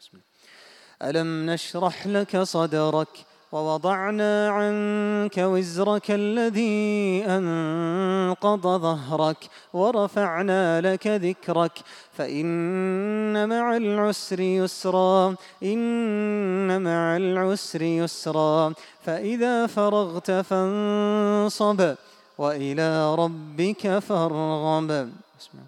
ألم نشرح لك صدرك ووضعنا عنك وزرك الذي أنقض ظهرك ورفعنا لك ذكرك فإن مع العسر يسرا إن مع العسر يسرا فإذا فرغت فانصب وإلى ربك فارغب.